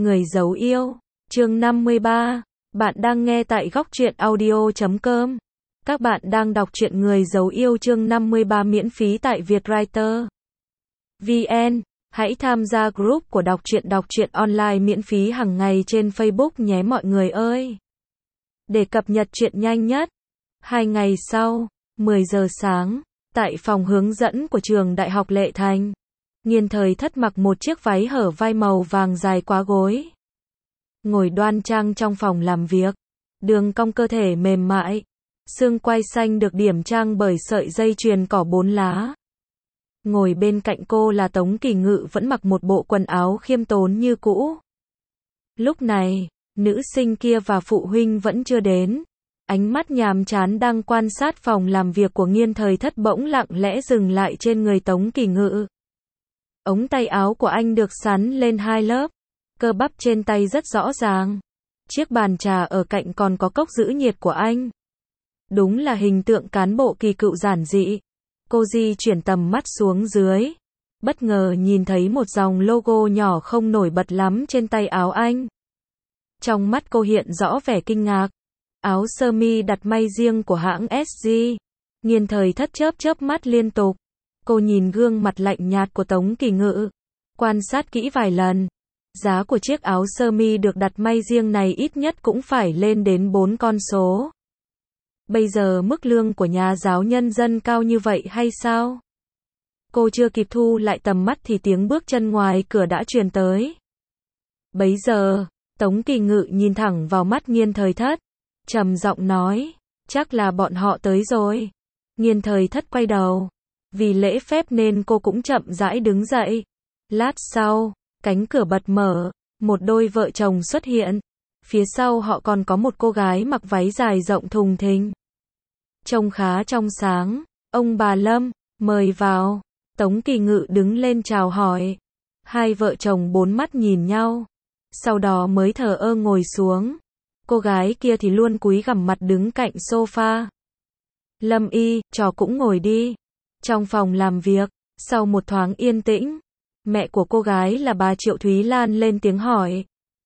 Người giấu yêu, chương 53. Bạn đang nghe tại góc truyện audio.com. Các bạn đang đọc truyện Người giấu yêu chương 53 miễn phí tại Vietwriter VN. Hãy tham gia group của đọc truyện online miễn phí hàng ngày trên Facebook nhé mọi người ơi. Để cập nhật truyện nhanh nhất. 2 ngày sau, 10 giờ sáng, tại phòng hướng dẫn của trường Đại học Lệ Thành, Nghiên Thời Thất mặc một chiếc váy hở vai màu vàng dài quá gối. Ngồi đoan trang trong phòng làm việc, đường cong cơ thể mềm mại, xương quai xanh được điểm trang bởi sợi dây chuyền cỏ 4 lá. Ngồi bên cạnh cô là Tống Kỳ Ngự vẫn mặc một bộ quần áo khiêm tốn như cũ. Lúc này, nữ sinh kia và phụ huynh vẫn chưa đến. Ánh mắt nhàm chán đang quan sát phòng làm việc của Nghiên Thời Thất bỗng lặng lẽ dừng lại trên người Tống Kỳ Ngự. Ống tay áo của anh được sắn lên 2 lớp, cơ bắp trên tay rất rõ ràng. Chiếc bàn trà ở cạnh còn có cốc giữ nhiệt của anh. Đúng là hình tượng cán bộ kỳ cựu giản dị. Cô di chuyển tầm mắt xuống dưới, bất ngờ nhìn thấy một dòng logo nhỏ không nổi bật lắm trên tay áo anh. Trong mắt cô hiện rõ vẻ kinh ngạc. Áo sơ mi đặt may riêng của hãng SG. Nghiên Thời Thất chớp mắt liên tục. Cô nhìn gương mặt lạnh nhạt của Tống Kỳ Ngự, quan sát kỹ vài lần. Giá của chiếc áo sơ mi được đặt may riêng này ít nhất cũng phải lên đến 4 con số. Bây giờ mức lương của nhà giáo nhân dân cao như vậy hay sao? Cô chưa kịp thu lại tầm mắt thì tiếng bước chân ngoài cửa đã truyền tới. Bấy giờ, Tống Kỳ Ngự nhìn thẳng vào mắt Nghiên Thời Thất, trầm giọng nói, chắc là bọn họ tới rồi. Nghiên Thời Thất quay đầu. Vì lễ phép nên cô cũng chậm rãi đứng dậy. Lát sau, cánh cửa bật mở, một đôi vợ chồng xuất hiện. Phía sau họ còn có một cô gái mặc váy dài rộng thùng thình. Trông khá trong sáng. Ông bà Lâm, mời vào. Tống Kỳ Ngự đứng lên chào hỏi. Hai vợ chồng bốn mắt nhìn nhau. Sau đó mới thờ ơ ngồi xuống. Cô gái kia thì luôn cúi gằm mặt đứng cạnh sofa. Lâm Y, trò cũng ngồi đi. Trong phòng làm việc, sau một thoáng yên tĩnh, mẹ của cô gái là bà Triệu Thúy Lan lên tiếng hỏi.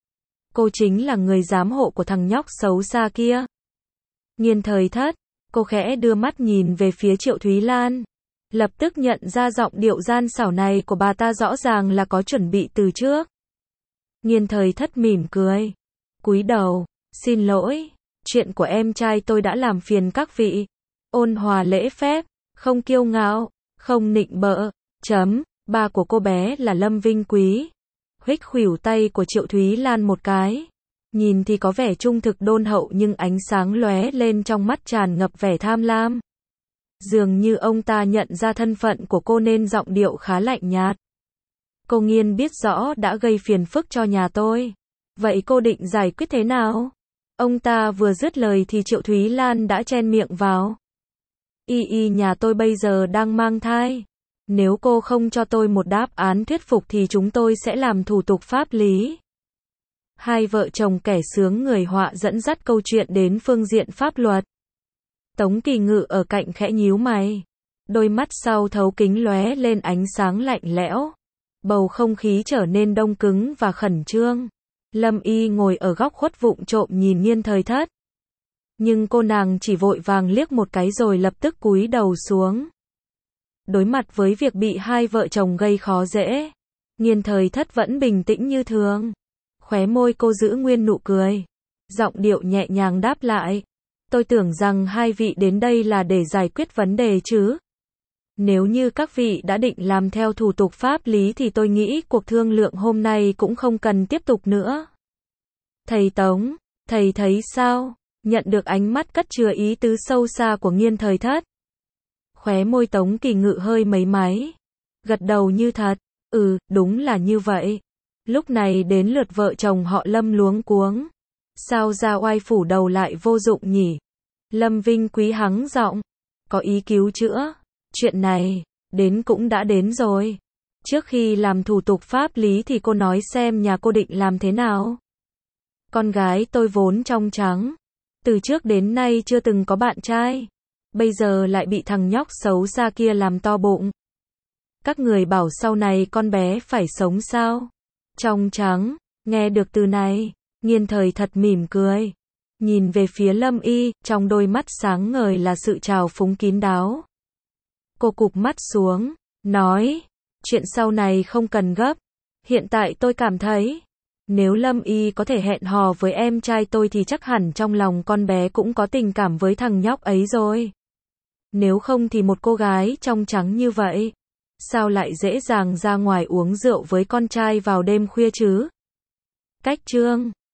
Cô chính là người giám hộ của thằng nhóc xấu xa kia. Nghiên Thời Thất, cô khẽ đưa mắt nhìn về phía Triệu Thúy Lan. Lập tức nhận ra giọng điệu gian xảo này của bà ta rõ ràng là có chuẩn bị từ trước. Nghiên Thời Thất mỉm cười, cúi đầu, xin lỗi, chuyện của em trai tôi đã làm phiền các vị. Ôn hòa lễ phép, không kiêu ngạo, không nịnh bợ. Ba của cô bé là Lâm Vinh Quý. Huých khuỷu tay của Triệu Thúy Lan một cái. Nhìn thì có vẻ trung thực đôn hậu nhưng ánh sáng lóe lên trong mắt tràn ngập vẻ tham lam. Dường như ông ta nhận ra thân phận của cô nên giọng điệu khá lạnh nhạt. Cô Nghiên biết rõ đã gây phiền phức cho nhà tôi. Vậy cô định giải quyết thế nào? Ông ta vừa dứt lời thì Triệu Thúy Lan đã chen miệng vào. Nhà tôi bây giờ đang mang thai. Nếu cô không cho tôi một đáp án thuyết phục thì chúng tôi sẽ làm thủ tục pháp lý. Hai vợ chồng kẻ sướng người họa dẫn dắt câu chuyện đến phương diện pháp luật. Tống Kỳ Ngự ở cạnh khẽ nhíu mày. Đôi mắt sau thấu kính lóe lên ánh sáng lạnh lẽo. Bầu không khí trở nên đông cứng và khẩn trương. Lâm Y ngồi ở góc khuất vụng trộm nhìn Nghiên Thời Thất. Nhưng cô nàng chỉ vội vàng liếc một cái rồi lập tức cúi đầu xuống. Đối mặt với việc bị hai vợ chồng gây khó dễ, Nghiên Thời Thất vẫn bình tĩnh như thường. Khóe môi cô giữ nguyên nụ cười. Giọng điệu nhẹ nhàng đáp lại. Tôi tưởng rằng hai vị đến đây là để giải quyết vấn đề chứ. Nếu như các vị đã định làm theo thủ tục pháp lý thì tôi nghĩ cuộc thương lượng hôm nay cũng không cần tiếp tục nữa. Thầy Tống, thầy thấy sao? Nhận được ánh mắt cất chứa ý tứ sâu xa của Nghiên Thời Thất. Khóe môi Tống Kỳ Ngự hơi mấy máy. Gật đầu như thật. Đúng là như vậy. Lúc này đến lượt vợ chồng họ Lâm luống cuống. Sao ra oai phủ đầu lại vô dụng nhỉ? Lâm Vinh Quý hắng giọng. Có ý cứu chữa. Chuyện này, đến cũng đã đến rồi. Trước khi làm thủ tục pháp lý thì cô nói xem nhà cô định làm thế nào? Con gái tôi vốn trong trắng. Từ trước đến nay chưa từng có bạn trai. Bây giờ lại bị thằng nhóc xấu xa kia làm to bụng. Các người bảo sau này con bé phải sống sao? Trong trắng, Nghe được từ này, Nghiên Thời thật mỉm cười. Nhìn về phía Lâm Y, trong đôi mắt sáng ngời là sự trào phúng kín đáo. Cô cụp mắt xuống, nói, chuyện sau này không cần gấp. Hiện tại tôi cảm thấy, nếu Lâm Y có thể hẹn hò với em trai tôi thì chắc hẳn trong lòng con bé cũng có tình cảm với thằng nhóc ấy rồi. Nếu không thì một cô gái trong trắng như vậy, sao lại dễ dàng ra ngoài uống rượu với con trai vào đêm khuya chứ? Cách chương